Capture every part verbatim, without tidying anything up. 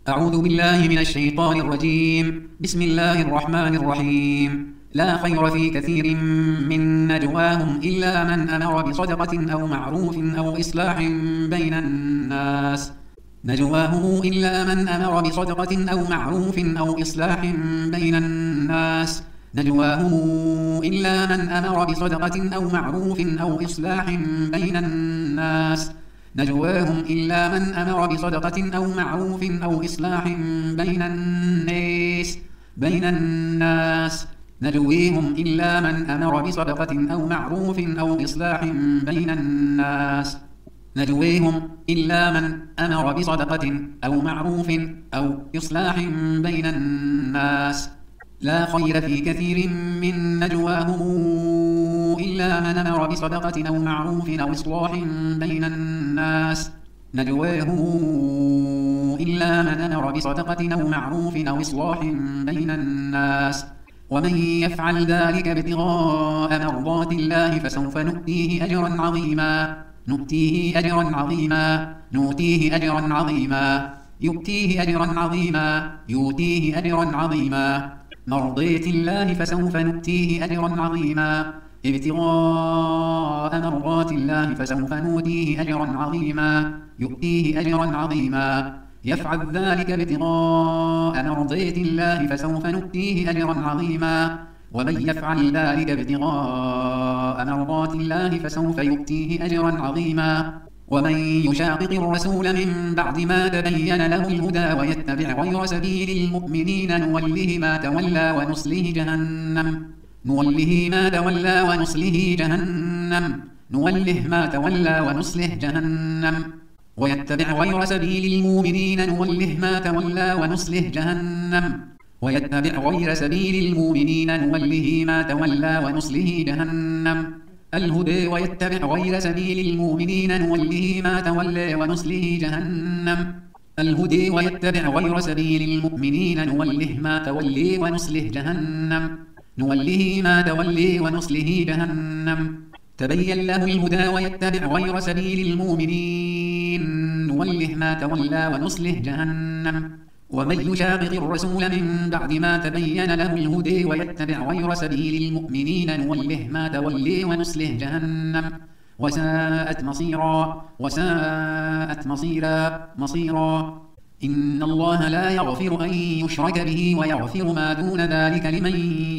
أعوذ بالله من الشيطان الرجيم. بسم الله الرحمن الرحيم. لا خير في كثير من نجواهم إلا من أمر بصدقة أو معروف أو إصلاح بين الناس نجواهم إلا من أمر بصدقة أو معروف أو إصلاح بين الناس نجواهم إلا من أمر بصدقة أو معروف أو إصلاح بين الناس نجواهم إلا من أمر بصدقة أو معروف أو إصلاح بين الناس بين الناس نجويهم إلا من أمر بصدقة أو معروف أو إصلاح بين الناس نجويهم إلا من أمر بصدقة أو معروف أو إصلاح بين الناس لا خير في كثير من نجواهم إلا من أمر بصدقة أو معروف أو إصلاح بين الناس نجواهم إلا من أمر بصدقة أو معروف أو إصلاح بين الناس ومن يفعل ذلك ابتغاء مرضات الله فسوف نؤتيه أجرا عظيما نؤتيه أجرا عظيما نؤتيه أجرا عظيما يؤتيه أجرا عظيما يؤتيه أجرا عظيما مرضية الله فسوف نؤتيه أجرا عظيما ابتغاء مرضات الله فسوف نؤتيه أجرا عظيما يؤتيه أجرا عظيما يفعل ذلك ابتغاء مرضية الله فسوف نؤتيه أجرا عظيما ومن يفعل ذلك ابتغاء مرضات الله فسوف يؤتيه أجرا عظيما ومن يشاقق الرسول من بعد ما تبين له الهدى ويتبع غير سبيل المؤمنين نوله ما تولى ونصله جهنم نوله ما تولى ونصله جهنم نوله ما تولى ونصله جهنم ويتبع غير سبيل المؤمنين نوله ما تولى ونصله جهنم ويتبع غير سبيل المؤمنين نوله ما تولى ونصله جهنم الهدى ويتبع غير سبيل المؤمنين نوله ما تولى ونصله جهنم الهدى ويتبع غير سبيل المؤمنين نوله ما تولى ونصله جهنم نوله ما تولى ونصله جهنم تبين له الهدى ويتبع غير سبيل المؤمنين نوله ما تولى ونصله جهنم ومن يشاقق الرسول من بعد ما تبين له الهدى ويتبع غير سبيل المؤمنين نوله ما تولى ونصله جهنم وساءت مصيرا وساءت مصيرا مصيرا إن الله لا يغفر أن يشرك به ويغفر ما دون ذلك لمن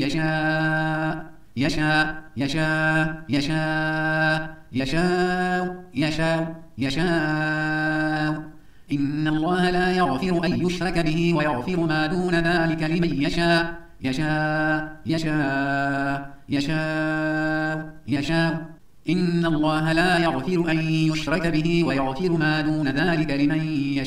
يشاء يشاء يشاء يشاء يشاء يشاء يشاء إن الله لا يغفر أن يشرك به ويغفر ما دون ذلك لمن يشاء يشاء يشاء يشاء يشاء إن الله لا يغفر أن يشرك به ويغفر ما دون ذلك لمن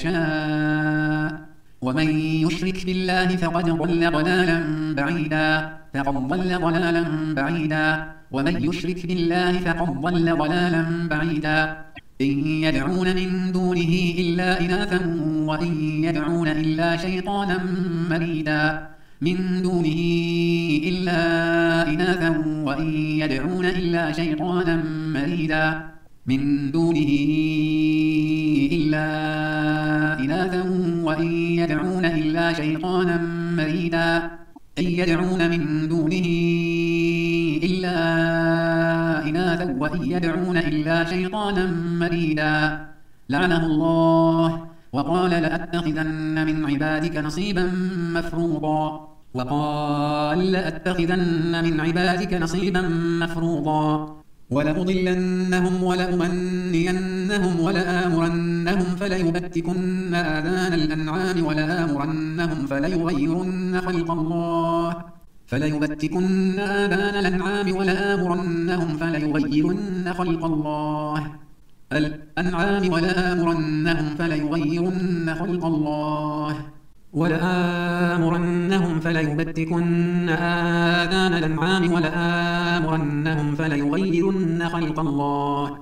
يشاء ومن يشرك بالله فقد ضل ضلالا بعيدا فقد ضل ضلالا بعيدا ومن يشرك بالله فقد ضل ضلالا بعيدا إن يدعون من دونه إلا إناثا وإن يدعون إلا شيطانا مريدا من دونه إلا إناثا وإن يدعون إلا شيطانا مريدا من دونه إلا إناثا وإن يدعون إلا شيطانا مريدا إن يدعون من دونه إلا إناثا وإن يدعون إلا شيطانا مريدا لعنه الله وقال لأتخذن من عبادك نصيبا مفروضا وقال لأتخذن من عبادك نصيبا مفروضا ولأضلنهم ولأمنينهم ولآمرنهم فليبتكن آذان الأنعام ولآمرنهم فليغيرن خلق الله فليبتكن آذان الأنعام ولآمرنهم فليغيرن خلق الله الأنعام ولآمرنهم فليغيرن خلق الله ولآمرنهم فليبتكن آذان الأنعام ولآمرنهم فليغيرن خلق الله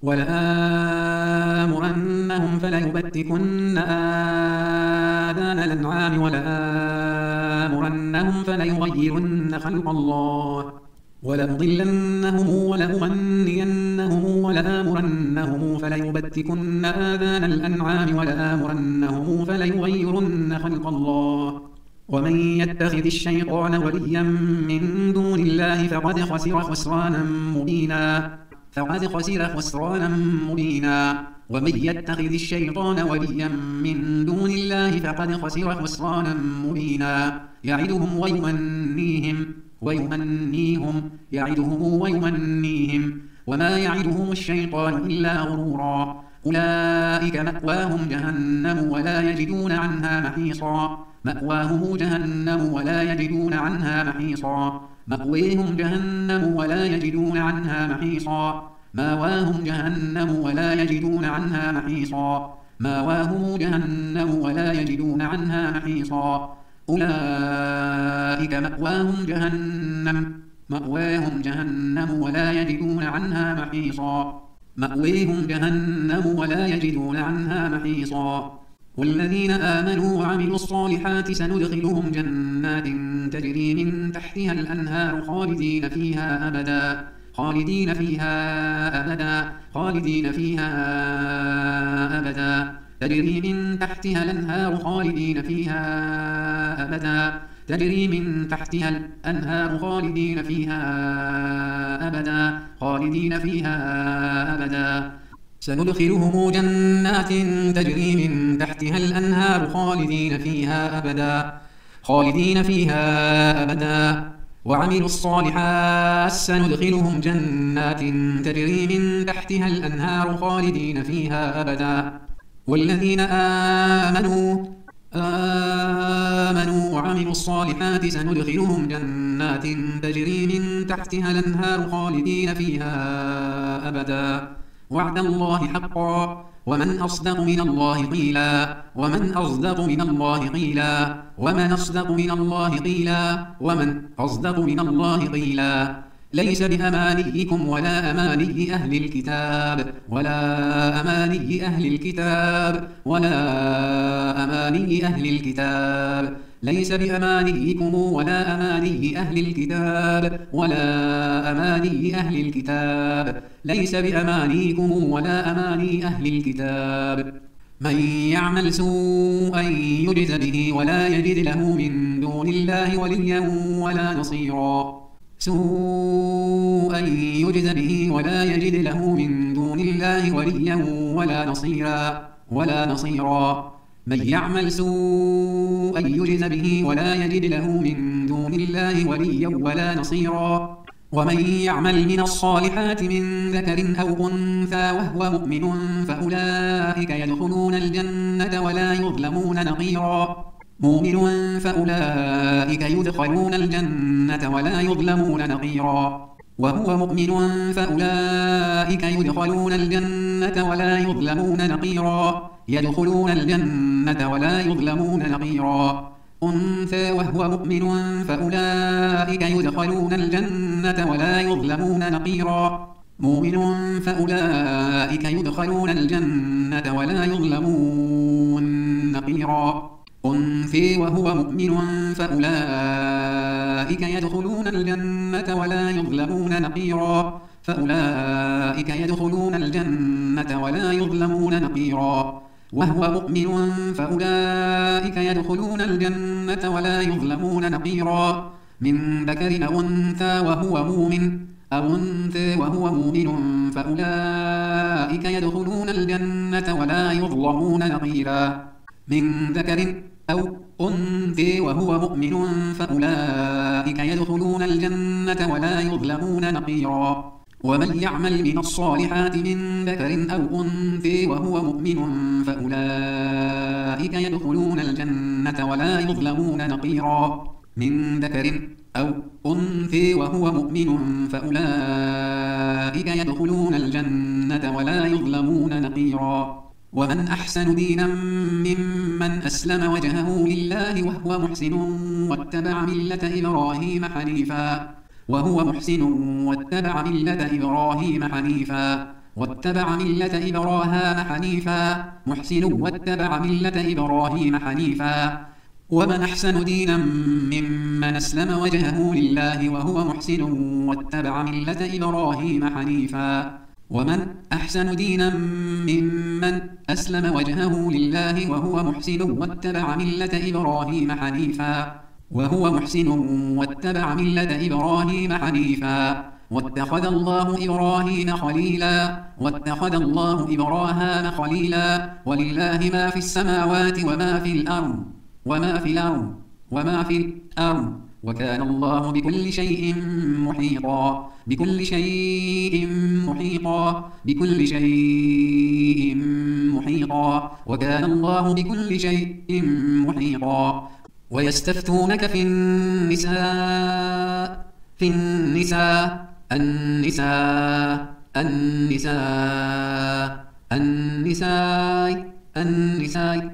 ولآمرنهم فليبتكن آذان الأنعام ولآمرنهم فليغيرن خلق الله ولأضلنهم ولأمنينهم ولآمرنهم فليبتكن آذان الأنعام ولآمرنهم فليغيرن خلق الله ومن يتخذ الشيطان وليا من دون الله فقد خسر خسرانا مبينا فقد خسر خسرانا مبينا ومن يتخذ الشيطان وليا من دون الله فقد خسر خسرانا مبينا يعدهم ويمنيهم ويمنيهم يعدهم ويمنيهم وما يعدهم الشيطان إلا غرورا أولئك مأواهم جهنم ولا يجدون عنها محيصا مأواهم جهنم ولا يجدون عنها محيصا مأويهم جهنم ولا يجدون عنها محيصا ماواهم جهنم ولا يجدون عنها محيصا ماواهم جهنم ولا يجدون عنها محيصا أولئك مأواهم جهنم مأواهم جهنم ولا يجدون عنها محيصا مأويهم جهنم ولا يجدون عنها محيصا والذين آمنوا وعملوا الصالحات سندخلهم جنات تجري من تحتها الأنهار خالدين فيها أبدا خالدين فيها أبدا خالدين فيها أبدا تجري من تحتها الأنهار خالدين فيها أبدا تجري من تحتها الأنهار خالدين فيها أبدا خالدين فيها أبدا سندخلهم جنات تجري من تحتها الأنهار خالدين فيها أبدا خالدين فيها أبدا وعملوا الصالحات سندخلهم جنات تجري من تحتها الأنهار خالدين فيها أبدا والذين آمنوا آمنوا وعملوا الصالحات سندخلهم جنات تجري من تحتها الأنهار خالدين فيها أبدا وعد الله حقا ومن أصدق من الله قيلا ومن أصدق من الله قيلا ومن أصدق من الله قيلا ومن أصدق من الله قيلا ليس بأمانيكم ولا أماني أهل الكتاب ولا أماني أهل الكتاب ولا أماني أهل الكتاب ليس بأمانيكم ولا أماني أهل الكتاب ولا أماني أهل الكتاب ليس بأمانيكم ولا أماني أهل الكتاب من يعمل سوءا يجز به ولا يجد له من دون الله وليا ولا نصيرا سوءا يجز به ولا يجد له من دون الله وليا ولا نصيرا ولا نصيرا من يعمل سوءا يجز به ولا يجد له من دون الله وليا ولا نصيرا ومن يعمل من الصالحات من ذكر أو أنثى وهو مؤمن فأولئك يدخلون الجنة ولا يظلمون نقيرا مؤمن فأولئك يدخلون الجنة ولا يظلمون نقيرا وهو مؤمن فأولئك يدخلون الجنة ولا يظلمون نقيرا يدخلون الجنة ولا يظلمون نقيرا أنثى وهو مؤمن فأولئك يدخلون الجنة ولا يظلمون نقيرا مؤمن فأولئك يدخلون الجنة ولا يظلمون نقيرا أنثى وهو مؤمن فأولئك يدخلون الجنة ولا يظلمون نقيرا فأولئك يدخلون الجنة ولا يظلمون نقيرا وهو مؤمن فأولئك يدخلون الجنة ولا يظلمون نقيرا من ذكر أو أنثى وهو مؤمن أو أنثى وهو مؤمن فأولئك يدخلون الجنة ولا يظلمون نقيرا من ذكر أو أنثى وهو مؤمن فأولئك يدخلون الجنة ولا يظلمون نقيرا ومن يعمل من الصالحات من ذكر أو أنثى وهو مؤمن فأولئك يدخلون الجنة ولا يظلمون نقيرا من ذكر أو أنثى وهو مؤمن فأولئك يدخلون الجنة ولا يظلمون نقيرا ومن أحسن دينا ممن أسلم وجهه لله وهو محسن واتبع ملة إبراهيم حنيفا وهو محسن واتبع ملة إبراهيم حنيفا واتبع ملة إبراهيم حنيفا محسن واتبع ملة إبراهيم حنيفا ومن أحسن دينا ممن أسلم وجهه لله وهو محسن واتبع ملة إبراهيم حنيفا ومن أحسن دينا ممن أسلم وجهه لله وهو محسن واتبع ملة إبراهيم حنيفا وهو محسن واتبع ملة إبراهيم حنيفا واتخذ الله إبراهيم خليلا واتخذ الله إبراهيم خليلا ولله ما في السماوات وما في الأرض وما في الأرض وما في الأرض وكان الله بكل شيء محيطا بكل شيء محيطا بكل شيء محيطا وكان الله بكل شيء محيطا ويستفتونك في النساء في النساء النساء النساء النساء النساء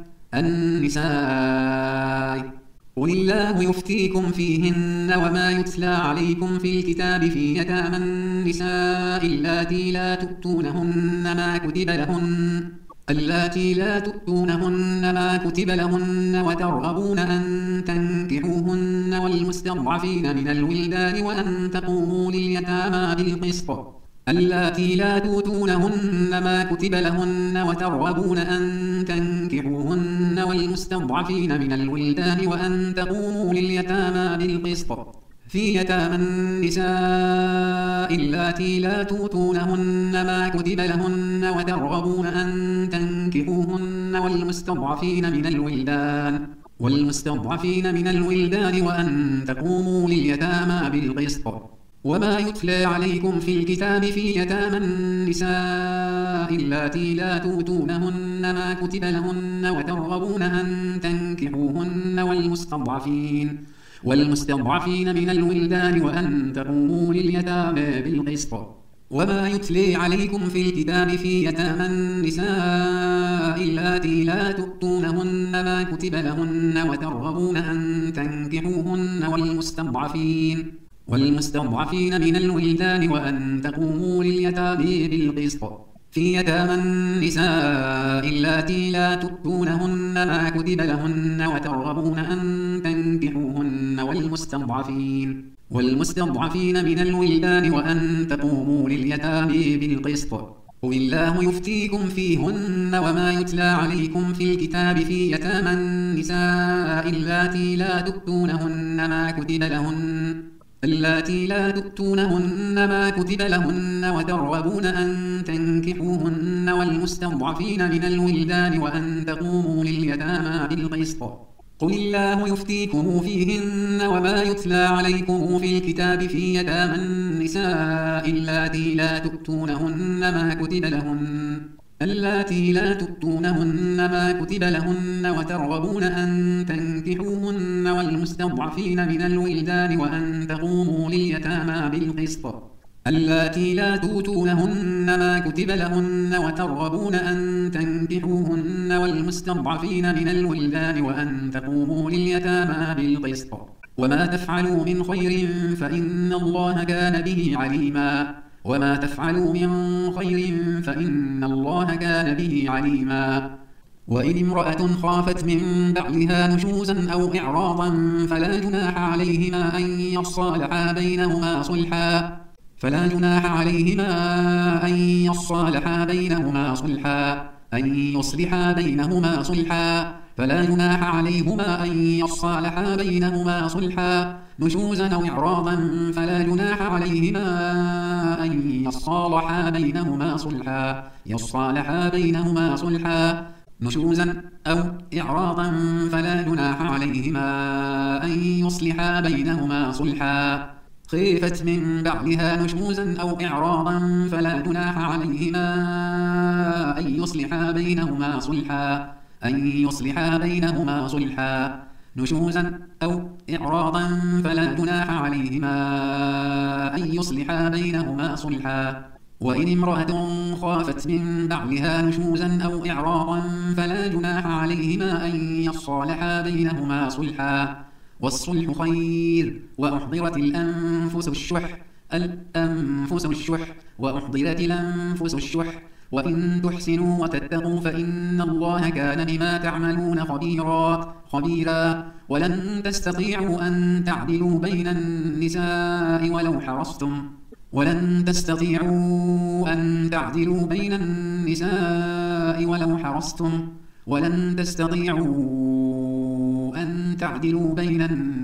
النساء قل الله يفتيكم فيهن وما يتلى عليكم في الكتاب في يتامى النساء اللاتي لا تؤتونهن ما كتب لهن اللاتي لا تؤتونهن ما كتب لهن وترغبون أن تنكحوهن والمستضعفين من الولدان وأن تقوموا لليتامى بالقسط اللاتي لا تؤتونهن ما كتب لهن وترغبون أن تنكحوهن والمستضعفين من الولدان وأن تقوموا لليتامى بالقسط في يتامى النساء اللاتي لا تؤتونهن ما كتب لهن وترغبون أن تنكحوهن والمستضعفين من الولدان والمستضعفين من الولدان وأن تقوموا لليتامى بالقسط وما يتلى عليكم في الكتاب في يتامى النساء اللاتي لا تؤتونهن ما كتب لهن وترغبون أن تنكحوهن والمستضعفين والمستضعفين من الولدان وأن تقوموا لليتامى بالقسط وما يتلى عليكم في الكتاب في يتامى النساء اللاتي لا تؤتونهن ما كتب لهن وترغبون أن تنكحوهن والمستضعفين والمستضعفين من الولدان وأن تقوموا لليتامى بالقسط في يتامى النساء اللاتي لا تؤتونهن ما كتب لهن وترغبون أن تنكحوهن والمستضعفين والمستضعفين من الولدان وأن تقوموا لليتامى بالقسط قل الله يفتيكم فيهن وما يتلى عليكم في الكتاب في يتامى النساء اللاتي لا تؤتونهن ما كتب لهن اللاتي لا تؤتونهن ما كتب لهن وترغبون أن تنكحوهن والمستضعفين من الولدان وأن تقوموا لليتامى بالقسط قل الله يفتيكم فيهن وما يتلى عليكم في الكتاب في يتامى النساء اللاتي لا تؤتونهن ما كتب لهن اللاتي لا تؤتونهن ما كتب لهن وترغبون أن تنكحوهن والمستضعفين من الولدان وأن تقوموا لليتامى بالقسط اللاتي لا تؤتونهن ما كتب لهن وترغبون أن تنكحوهن والمستضعفين من الولدان وأن تقوموا لليتامى بالقسط وما تفعلوا من خير فإن الله كان به عليما وما تفعلوا من خير فإن الله كان به عليما وإن امرأة خافت من بعلها نشوزا أو إعراضا فلا جناح عليهما أن يصالحا بينهما صلحا فلا جناح عليهما أن يصالحا بينهما صلحا أن يصلحا بينهما صلحا فلا جناح عليهما أن يصالحا بينهما صلحا نشوزا أو إعراضا فلا جناح عليهما أن يصالحا بينهما صلحا يصالحا بينهما صلحا نشوزا أو إعراضا فلا جناح عليهما أن يصلحا بينهما صلحا خيفت من بعدها نشوزا أو إعراضا فلا جناح عليهما أن يصلحا بينهما صلحا أن يصلحا بينهما صلحا نشوزا أو إعراضا فلا جناح عليهما أن يصلحا بينهما صلحا وإن امرأة خافت من بعلها نشوزا أو إعراضا فلا جناح عليهما أن يصالحا بينهما صلحا والصلح خير وأحضرت الأنفس الشح الأنفس الشح وأحضرت الأنفس الشح وإن تحسنوا وتتقوا فإن الله كان بما تعملون خبيرا خبيرا ولن تستطيعوا أن تعدلوا بين النساء ولو حرصتم ولن تستطيعوا أن تعدلوا بين النساء ولو حرصتم ولن تستطيعوا أن تعدلوا بين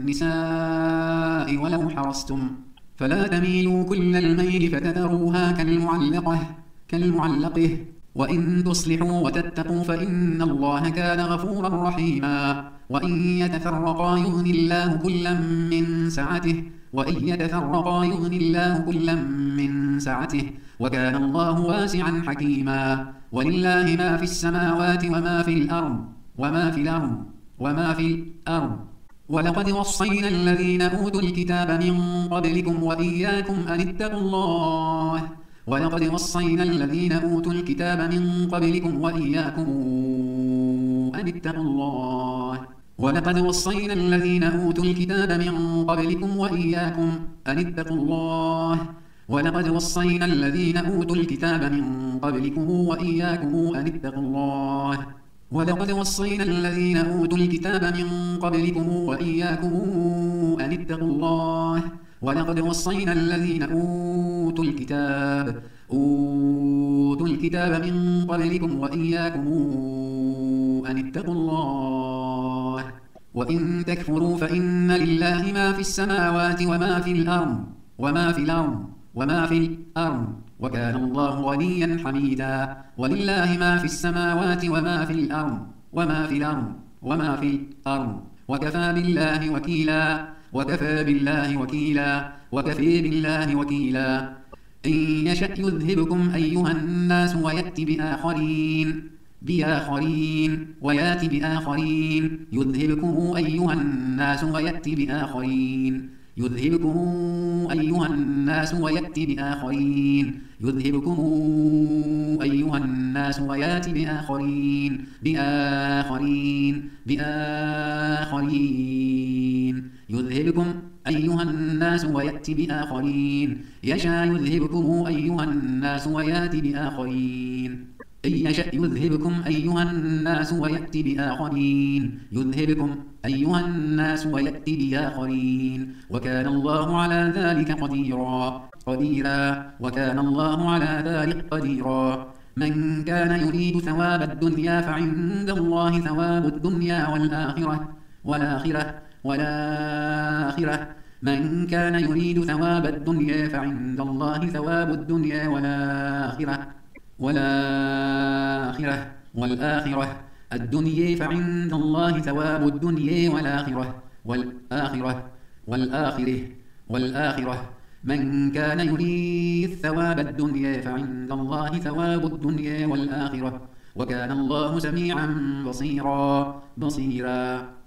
النساء ولو حرصتم فلا تميلوا كل الميل فتذروها كالمعلقة كالمعلقة وإن تصلحوا وتتقوا فإن الله كان غفورا رحيما وإن يتفرقا يغني الله كلا من سعته وإن يتفرقا يغني الله كلا من سعته وكان الله واسعا حكيما ولله ما في السماوات وما في الأرض وما في الأرض وما في الأرض ولقد وصينا الذين أوتوا الكتاب من قبلكم وإياكم أن اتقوا الله ولقد وصينا الذين أوتوا الكتاب من قبلكم وإياكم أن اتقوا الله ولقد وصينا الذين أوتوا الكتاب من قبلكم وإياكم أن اتقوا الله ولقد وصينا الذين أوتوا الكتاب من قبلكم وإياكم أن اتقوا الله ولقد وصينا الذين أوتوا الكتاب من قبلكم وإياكم أن اتقوا الله ولقد وصينا الذين أوتوا الكتاب أوتوا الكتاب من قبلكم وإياكم أن اتقوا الله وإن تكفروا فإن لله ما في السماوات وما في الأرض وما في الأرض وما في الأرض وكان الله غنيا حميدا ولله ما في السماوات وما في الأرض وما في الأرض وما في الأرض وكفى بالله وكيلا وكفى بالله وكيلا وكفى بالله وكيلا إن يشأ يذهبكم أيها الناس ويأتي بآخرين بآخرين ويأتي بآخرين يذهبكم أيها الناس ويأتي بآخرين يذهبكم أيها الناس ويأتي بآخرين يذهبكم أيها الناس ويأتي بآخرين بآخرين بآخرين يذهبكم أيها الناس ويأتي بآخرين يشاء يذهبكم أيها الناس ويأتي بآخرين إن يشأ يذهبكم أيها الناس ويأتي بآخرين يذهبكم أيها الناس ويأتي بآخرين وكان الله على ذلك قديرا قديرا وكان الله على ذلك قديرا من كان يريد ثواب الدنيا فعند الله ثواب الدنيا والآخرة والآخرة والآخرة من كان يريد ثواب الدنيا فعند الله ثواب الدنيا والآخرة والآخرة والآخرة الدنيا فعند الله ثواب الدنيا والآخرة والآخرة والآخرة والآخرة من كان يريد ثواب الدنيا فعند الله ثواب الدنيا والآخرة وكان الله سميعا بصيرا بصيرا